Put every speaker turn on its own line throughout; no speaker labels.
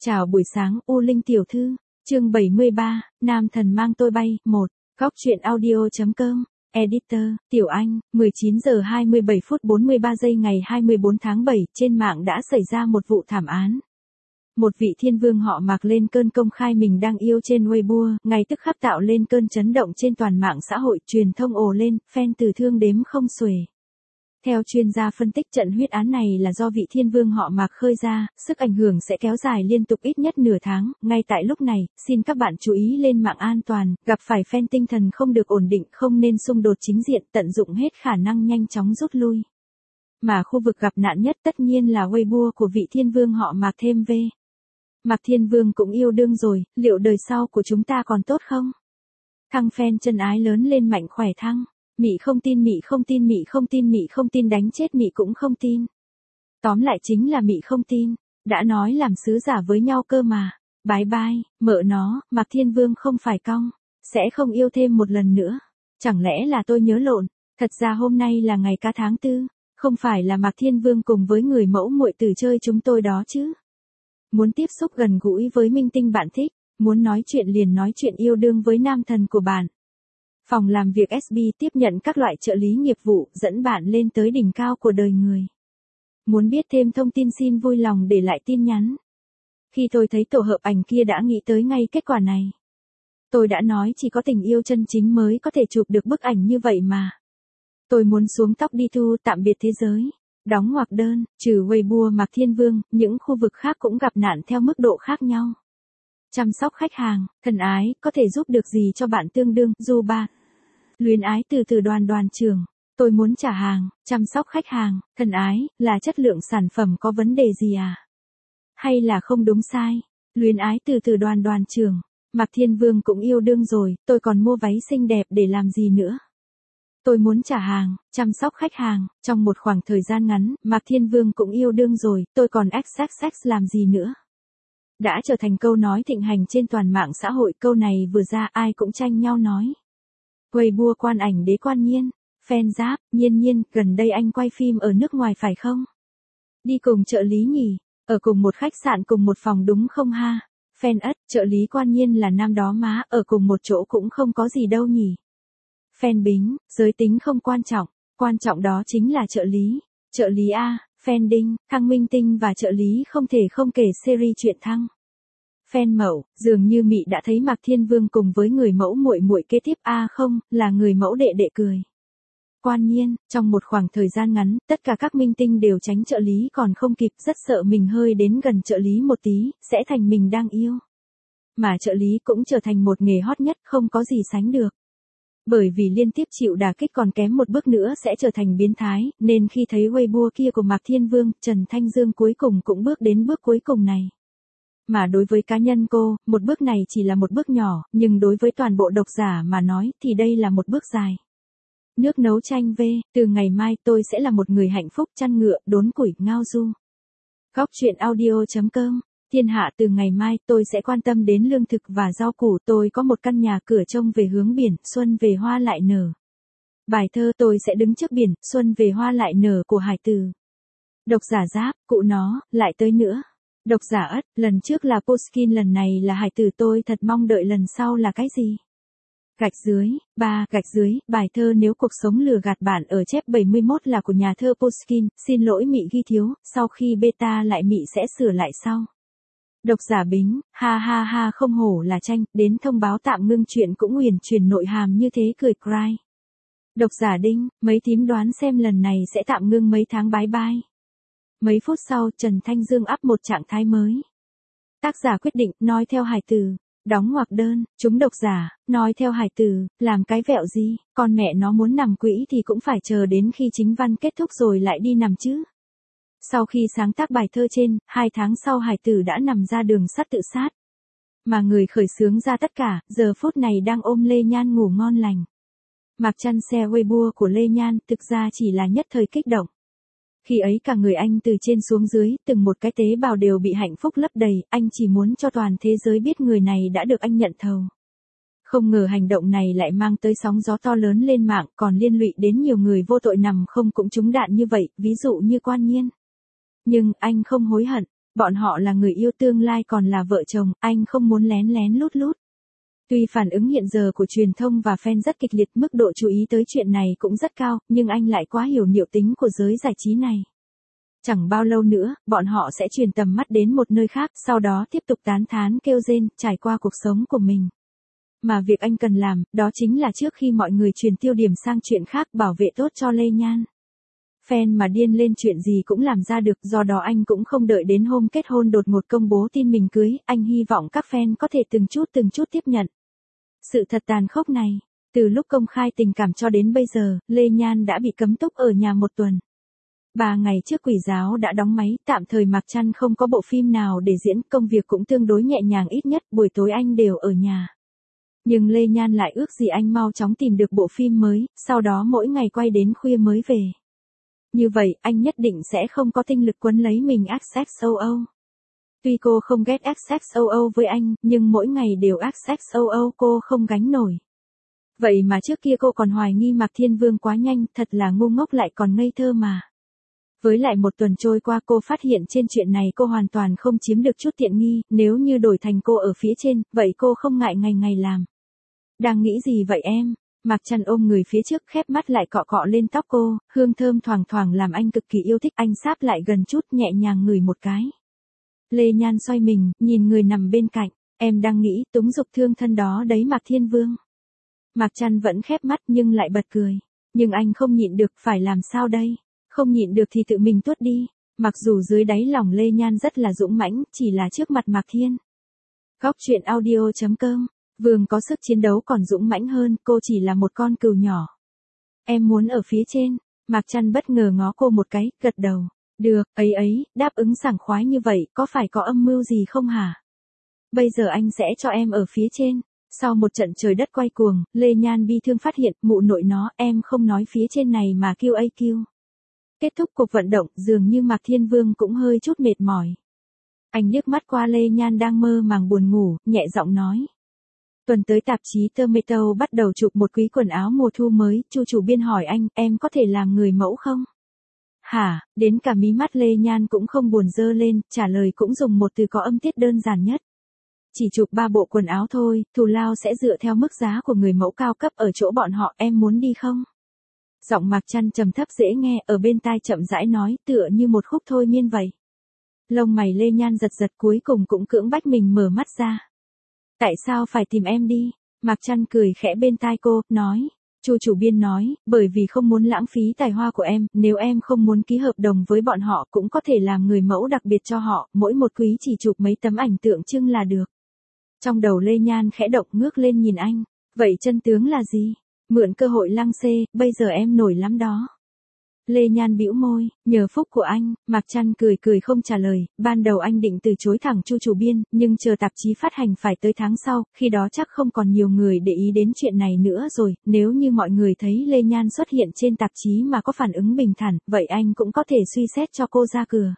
Chào buổi sáng U Linh tiểu thư, chương 73, Nam thần mang tôi bay, 1, Góc truyện audio.com, Editor, Tiểu Anh, 19 giờ 27 phút 43 giây ngày 24 tháng 7, trên mạng đã xảy ra một vụ thảm án. Một vị thiên vương họ Mạc lên cơn công khai mình đang yêu trên Weibo, ngay tức khắc tạo lên cơn chấn động trên toàn mạng xã hội, truyền thông ồ lên, fan từ thương đếm không xuể. Theo chuyên gia phân tích, trận huyết án này là do vị thiên vương họ Mạc khơi ra, sức ảnh hưởng sẽ kéo dài liên tục ít nhất nửa tháng. Ngay tại lúc này, xin các bạn chú ý lên mạng an toàn, gặp phải fan tinh thần không được ổn định, không nên xung đột chính diện, tận dụng hết khả năng nhanh chóng rút lui. Mà khu vực gặp nạn nhất tất nhiên là Weibo của vị thiên vương họ Mạc thêm V. Mạc Thiên Vương cũng yêu đương rồi, liệu đời sau của chúng ta còn tốt không? Thăng fan chân ái lớn lên mạnh khỏe thăng. Mị không tin, mị không tin, mị không tin, mị không tin, đánh chết mị cũng không tin. Tóm lại chính là mị không tin, đã nói làm sứ giả với nhau cơ mà. Bye bye, mợ nó, Mạc Thiên Vương không phải cong, sẽ không yêu thêm một lần nữa. Chẳng lẽ là tôi nhớ lộn, thật ra hôm nay là ngày cá tháng 4, không phải là Mạc Thiên Vương cùng với người mẫu muội tử chơi chúng tôi đó chứ. Muốn tiếp xúc gần gũi với minh tinh bạn thích, muốn nói chuyện liền nói chuyện yêu đương với nam thần của bạn. Phòng làm việc SB tiếp nhận các loại trợ lý nghiệp vụ, dẫn bạn lên tới đỉnh cao của đời người. Muốn biết thêm thông tin xin vui lòng để lại tin nhắn. Khi tôi thấy tổ hợp ảnh kia đã nghĩ tới ngay kết quả này. Tôi đã nói chỉ có tình yêu chân chính mới có thể chụp được bức ảnh như vậy mà. Tôi muốn xuống tóc đi thu tạm biệt thế giới. Đóng ngoặc đơn, trừ Weibo Mạc Thiên Vương, những khu vực khác cũng gặp nạn theo mức độ khác nhau. Chăm sóc khách hàng, thân ái, có thể giúp được gì cho bạn tương đương, du ba. Luyến ái từ đoàn trưởng, tôi muốn trả hàng, chăm sóc khách hàng, thân ái, là chất lượng sản phẩm có vấn đề gì à? Hay là không đúng sai? Luyến ái từ đoàn trưởng, Mạc Thiên Vương cũng yêu đương rồi, tôi còn mua váy xinh đẹp để làm gì nữa? Tôi muốn trả hàng, chăm sóc khách hàng, trong một khoảng thời gian ngắn, Mạc Thiên Vương cũng yêu đương rồi, tôi còn XXX làm gì nữa? Đã trở thành câu nói thịnh hành trên toàn mạng xã hội, câu này vừa ra ai cũng tranh nhau nói. Weibo quan ảnh đế quan Nhiên, fan giáp, Nhiên, gần đây anh quay phim ở nước ngoài phải không? Đi cùng trợ lý nhỉ, ở cùng một khách sạn cùng một phòng đúng không ha? Fan ất, trợ lý quan Nhiên là nam đó má, ở cùng một chỗ cũng không có gì đâu nhỉ. Fan Bính, giới tính không quan trọng đó chính là trợ lý A, fan Đinh, Thăng Minh Tinh và trợ lý không thể không kể series chuyện Thăng. Fan Mậu, dường như mị đã thấy Mạc Thiên Vương cùng với người mẫu muội kế tiếp A không, là người mẫu đệ cười. Quan Nhiên, trong một khoảng thời gian ngắn, tất cả các minh tinh đều tránh trợ lý còn không kịp, rất sợ mình hơi đến gần trợ lý một tí, sẽ thành mình đang yêu. Mà trợ lý cũng trở thành một nghề hot nhất, không có gì sánh được. Bởi vì liên tiếp chịu đả kích còn kém một bước nữa sẽ trở thành biến thái, nên khi thấy Weibo kia của Mạc Thiên Vương, Trần Thanh Dương cuối cùng cũng bước đến bước cuối cùng này. Mà đối với cá nhân cô, một bước này chỉ là một bước nhỏ, nhưng đối với toàn bộ độc giả mà nói thì đây là một bước dài. Nước nấu chanh V, từ ngày mai tôi sẽ là một người hạnh phúc, chăn ngựa, đốn củi, ngao du. Góc truyện audio.com, thiên hạ, từ ngày mai tôi sẽ quan tâm đến lương thực và rau củ, tôi có một căn nhà cửa trông về hướng biển, xuân về hoa lại nở. Bài thơ tôi sẽ đứng trước biển, xuân về hoa lại nở của Hải Từ. Độc giả giáp, cụ nó, lại tới nữa. Độc giả ất, lần trước là Poskin, lần này là Hải Từ, tôi thật mong đợi lần sau là cái gì? Gạch dưới, bài thơ nếu cuộc sống lừa gạt bạn ở chép 71 là của nhà thơ Poskin, xin lỗi mị ghi thiếu, sau khi beta lại mị sẽ sửa lại sau. Độc giả Bính, ha không hổ là tranh, đến thông báo tạm ngưng chuyện cũng uyển chuyển nội hàm như thế cười cry. Độc giả Đinh, mấy thím đoán xem lần này sẽ tạm ngưng mấy tháng, bye bye. Mấy phút sau, Trần Thanh Dương up một trạng thái mới. Tác giả quyết định, nói theo Hải Từ. Đóng ngoặc đơn, chúng độc giả, nói theo Hải Từ, làm cái vẹo gì, con mẹ nó muốn nằm quỹ thì cũng phải chờ đến khi chính văn kết thúc rồi lại đi nằm chứ. Sau khi sáng tác bài thơ trên, 2 tháng sau Hải Từ đã nằm ra đường sắt tự sát. Mà người khởi xướng ra tất cả, giờ phút này đang ôm Lê Nhan ngủ ngon lành. Mạc chăn xe Weibo của Lê Nhan thực ra chỉ là nhất thời kích động. Khi ấy cả người anh từ trên xuống dưới, từng một cái tế bào đều bị hạnh phúc lấp đầy, anh chỉ muốn cho toàn thế giới biết người này đã được anh nhận thầu. Không ngờ hành động này lại mang tới sóng gió to lớn lên mạng, còn liên lụy đến nhiều người vô tội nằm không cũng trúng đạn như vậy, ví dụ như Quan Nhiên. Nhưng anh không hối hận, Bọn họ là người yêu tương lai còn là vợ chồng, anh không muốn lén lén lút lút. Tuy phản ứng hiện giờ của truyền thông và fan rất kịch liệt, mức độ chú ý tới chuyện này cũng rất cao, nhưng anh lại quá hiểu niệu tính của giới giải trí này. Chẳng bao lâu nữa, bọn họ sẽ chuyển tầm mắt đến một nơi khác, sau đó tiếp tục tán thán kêu rên, trải qua cuộc sống của mình. Mà việc anh cần làm, đó chính là trước khi mọi người chuyển tiêu điểm sang chuyện khác, bảo vệ tốt cho Lê Nhan. Fan mà điên lên chuyện gì cũng làm ra được, do đó anh cũng không đợi đến hôm kết hôn đột ngột công bố tin mình cưới, anh hy vọng các fan có thể từng chút tiếp nhận sự thật tàn khốc này. Từ lúc công khai tình cảm cho đến bây giờ, Lê Nhan đã bị cấm túc ở nhà 1 tuần. 3 ngày trước Quỷ Giáo đã đóng máy, tạm thời Mạc Trăn không có bộ phim nào để diễn, công việc cũng tương đối nhẹ nhàng, ít nhất buổi tối anh đều ở nhà. Nhưng Lê Nhan lại ước gì anh mau chóng tìm được bộ phim mới, sau đó mỗi ngày quay đến khuya mới về. Như vậy, anh nhất định sẽ không có tinh lực quấn lấy mình XXOO. Tuy cô không ghét XXOO với anh, nhưng mỗi ngày đều XXOO cô không gánh nổi. Vậy mà trước kia cô còn hoài nghi Mạc Thiên Vương quá nhanh, thật là ngu ngốc lại còn ngây thơ mà. Với lại 1 tuần trôi qua cô phát hiện trên chuyện này cô hoàn toàn không chiếm được chút tiện nghi, nếu như đổi thành cô ở phía trên, vậy cô không ngại ngày ngày làm. Đang nghĩ gì vậy em? Mạc Trăn ôm người phía trước, khép mắt lại cọ cọ lên tóc cô, hương thơm thoảng thoảng làm anh cực kỳ yêu thích, anh sáp lại gần chút nhẹ nhàng ngửi một cái. Lê Nhan xoay mình, nhìn người nằm bên cạnh, em đang nghĩ túng dục thương thân đó đấy Mạc Thiên Vương. Mạc Trăn vẫn khép mắt nhưng lại bật cười. Nhưng anh không nhịn được, phải làm sao đây? Không nhịn được thì tự mình tuốt đi. Mặc dù dưới đáy lòng Lê Nhan rất là dũng mãnh, chỉ là trước mặt Mạc Thiên. Góc truyện audio.com. Vương có sức chiến đấu còn dũng mãnh hơn, cô chỉ là một con cừu nhỏ. Em muốn ở phía trên. Mạc Trăn bất ngờ ngó cô một cái, gật đầu. Được, ấy, đáp ứng sảng khoái như vậy, có phải có âm mưu gì không hả? Bây giờ anh sẽ cho em ở phía trên. Sau một trận trời đất quay cuồng, Lê Nhan bi thương phát hiện, mụ nội nó, em không nói phía trên này mà QAQ. Kết thúc cuộc vận động, dường như Mạc Thiên Vương cũng hơi chút mệt mỏi. Anh liếc mắt qua Lê Nhan đang mơ màng buồn ngủ, nhẹ giọng nói. Tuần tới tạp chí Tomato bắt đầu chụp một quý quần áo mùa thu mới, chu chủ biên hỏi anh, em có thể làm người mẫu không? Hả, đến cả mí mắt Lê Nhan cũng không buồn dơ lên, trả lời cũng dùng một từ có âm tiết đơn giản nhất. Chỉ chụp 3 bộ quần áo thôi, thù lao sẽ dựa theo mức giá của người mẫu cao cấp ở chỗ bọn họ, em muốn đi không? Giọng Mạc Trăn trầm thấp dễ nghe, ở bên tai chậm rãi nói, tựa như một khúc thôi miên vậy. Lông mày Lê Nhan giật giật, cuối cùng cũng cưỡng bách mình mở mắt ra. Tại sao phải tìm em đi? Mạc Trăn cười khẽ bên tai cô, nói. Chu chủ biên nói, bởi vì không muốn lãng phí tài hoa của em, nếu em không muốn ký hợp đồng với bọn họ cũng có thể làm người mẫu đặc biệt cho họ, mỗi một quý chỉ chụp mấy tấm ảnh tượng trưng là được. Trong đầu Lê Nhan khẽ động, ngước lên nhìn anh. Vậy chân tướng là gì? Mượn cơ hội lăng xê, bây giờ em nổi lắm đó. Lê Nhan bĩu môi, nhờ phúc của anh. Mạc Trăn cười không trả lời, ban đầu anh định từ chối thẳng Chu chủ biên, nhưng chờ tạp chí phát hành phải tới tháng sau, khi đó chắc không còn nhiều người để ý đến chuyện này nữa rồi, nếu như mọi người thấy Lê Nhan xuất hiện trên tạp chí mà có phản ứng bình thản, vậy anh cũng có thể suy xét cho cô ra cửa.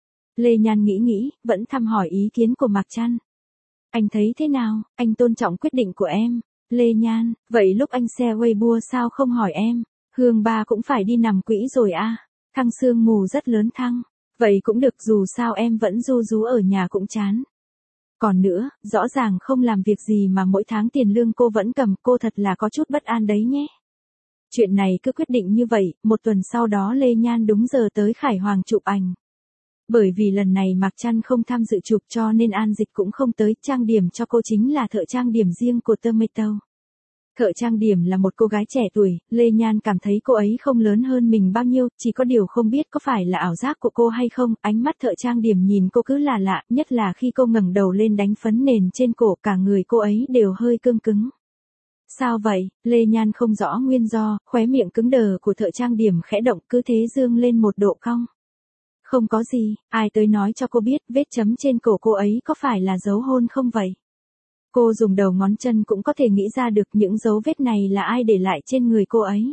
Lê Nhan nghĩ, vẫn thăm hỏi ý kiến của Mạc Trăn. Anh thấy thế nào? Anh tôn trọng quyết định của em. Lê Nhan, vậy lúc anh share Weibo sao không hỏi em? Hương ba cũng phải đi nằm quỹ rồi à? Thăng sương mù rất lớn thăng. Vậy cũng được, dù sao em vẫn ru rú ở nhà cũng chán. Còn nữa, rõ ràng không làm việc gì mà mỗi tháng tiền lương cô vẫn cầm, cô thật là có chút bất an đấy nhé. Chuyện này cứ quyết định như vậy, 1 tuần sau đó Lê Nhan đúng giờ tới Khải Hoàng chụp ảnh. Bởi vì lần này Mạc Trăn không tham dự chụp cho nên An Dịch cũng không tới, trang điểm cho cô chính là thợ trang điểm riêng của Tomato. Thợ trang điểm là một cô gái trẻ tuổi, Lê Nhan cảm thấy cô ấy không lớn hơn mình bao nhiêu, chỉ có điều không biết có phải là ảo giác của cô hay không, ánh mắt thợ trang điểm nhìn cô cứ là lạ, nhất là khi cô ngẩng đầu lên đánh phấn nền trên cổ, cả người cô ấy đều hơi cương cứng. Sao vậy? Lê Nhan không rõ nguyên do, khóe miệng cứng đờ của thợ trang điểm khẽ động, cứ thế dương lên một độ cong. Không có gì, ai tới nói cho cô biết vết chấm trên cổ cô ấy có phải là dấu hôn không vậy? Cô dùng đầu ngón chân cũng có thể nghĩ ra được những dấu vết này là ai để lại trên người cô ấy.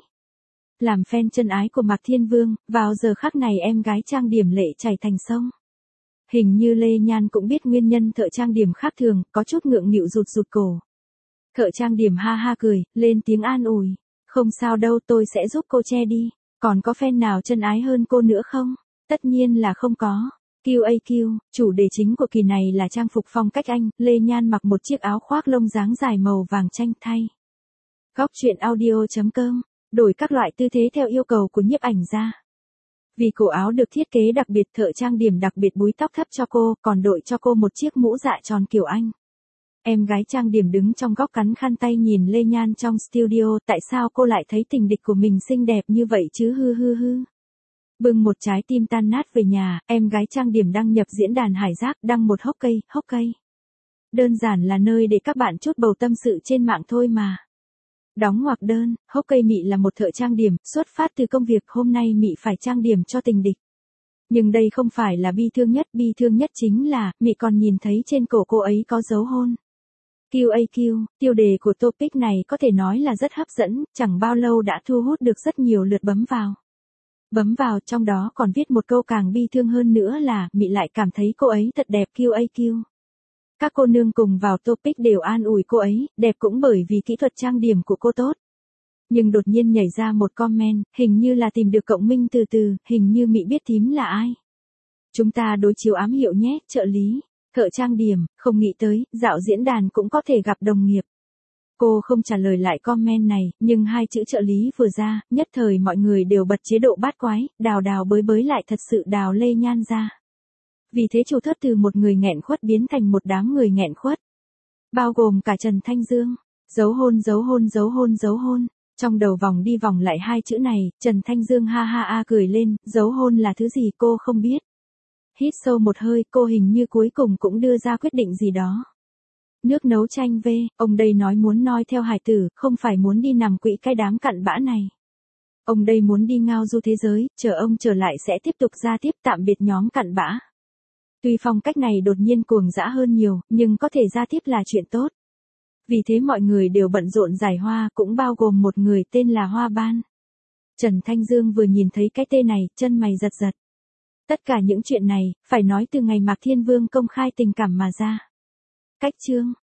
Làm fan chân ái của Mạc Thiên Vương, vào giờ khắc này em gái trang điểm lệ chảy thành sông. Hình như Lê Nhan cũng biết nguyên nhân thợ trang điểm khác thường, có chút ngượng nghịu rụt cổ. Thợ trang điểm ha ha cười, lên tiếng an ủi. Không sao đâu, tôi sẽ giúp cô che đi. Còn có fan nào chân ái hơn cô nữa không? Tất nhiên là không có. QAQ, chủ đề chính của kỳ này là trang phục phong cách Anh, Lê Nhan mặc một chiếc áo khoác lông dáng dài màu vàng chanh thay. Góc truyện audio.com, đổi các loại tư thế theo yêu cầu của nhiếp ảnh gia. Vì cổ áo được thiết kế đặc biệt, thợ trang điểm đặc biệt búi tóc thấp cho cô, còn đội cho cô một chiếc mũ dạ tròn kiểu Anh. Em gái trang điểm đứng trong góc cắn khăn tay nhìn Lê Nhan trong studio, tại sao cô lại thấy tình địch của mình xinh đẹp như vậy chứ hư hư hư. Bưng một trái tim tan nát về nhà, em gái trang điểm đăng nhập diễn đàn Hải Giác, đăng một hốc cây. Đơn giản là nơi để các bạn trút bầu tâm sự trên mạng thôi mà. Đóng ngoặc đơn, hốc cây Mị là một thợ trang điểm, xuất phát từ công việc hôm nay Mị phải trang điểm cho tình địch. Nhưng đây không phải là bi thương nhất chính là, Mị còn nhìn thấy trên cổ cô ấy có dấu hôn. QAQ, tiêu đề của topic này có thể nói là rất hấp dẫn, chẳng bao lâu đã thu hút được rất nhiều lượt bấm vào. Bấm vào trong đó còn viết một câu càng bi thương hơn nữa là, Mị lại cảm thấy cô ấy thật đẹp QAQ. Các cô nương cùng vào topic đều an ủi cô ấy, đẹp cũng bởi vì kỹ thuật trang điểm của cô tốt. Nhưng đột nhiên nhảy ra một comment, hình như là tìm được cộng minh từ, hình như Mị biết thím là ai. Chúng ta đối chiếu ám hiệu nhé, trợ lý, thợ trang điểm, không nghĩ tới, dạo diễn đàn cũng có thể gặp đồng nghiệp. Cô không trả lời lại comment này, nhưng hai chữ trợ lý vừa ra, nhất thời mọi người đều bật chế độ bát quái, đào bới lại thật sự đào Lê Nhan ra. Vì thế chủ thất từ một người nghẹn khuất biến thành một đám người nghẹn khuất. Bao gồm cả Trần Thanh Dương. Dấu hôn. Trong đầu vòng đi vòng lại hai chữ này, Trần Thanh Dương ha cười lên, dấu hôn là thứ gì cô không biết. Hít sâu một hơi, cô hình như cuối cùng cũng đưa ra quyết định gì đó. Nước nấu chanh về, ông đây nói muốn noi theo hải tử, không phải muốn đi nằm quỵ cái đám cặn bã này. Ông đây muốn đi ngao du thế giới, chờ ông trở lại sẽ tiếp tục ra tiếp tạm biệt nhóm cặn bã. Tuy phong cách này đột nhiên cuồng dã hơn nhiều, nhưng có thể ra tiếp là chuyện tốt. Vì thế mọi người đều bận rộn giải hoa, cũng bao gồm một người tên là Hoa Ban. Trần Thanh Dương vừa nhìn thấy cái tên này, chân mày giật. Tất cả những chuyện này, phải nói từ ngày Mạc Thiên Vương công khai tình cảm mà ra. Cách chương,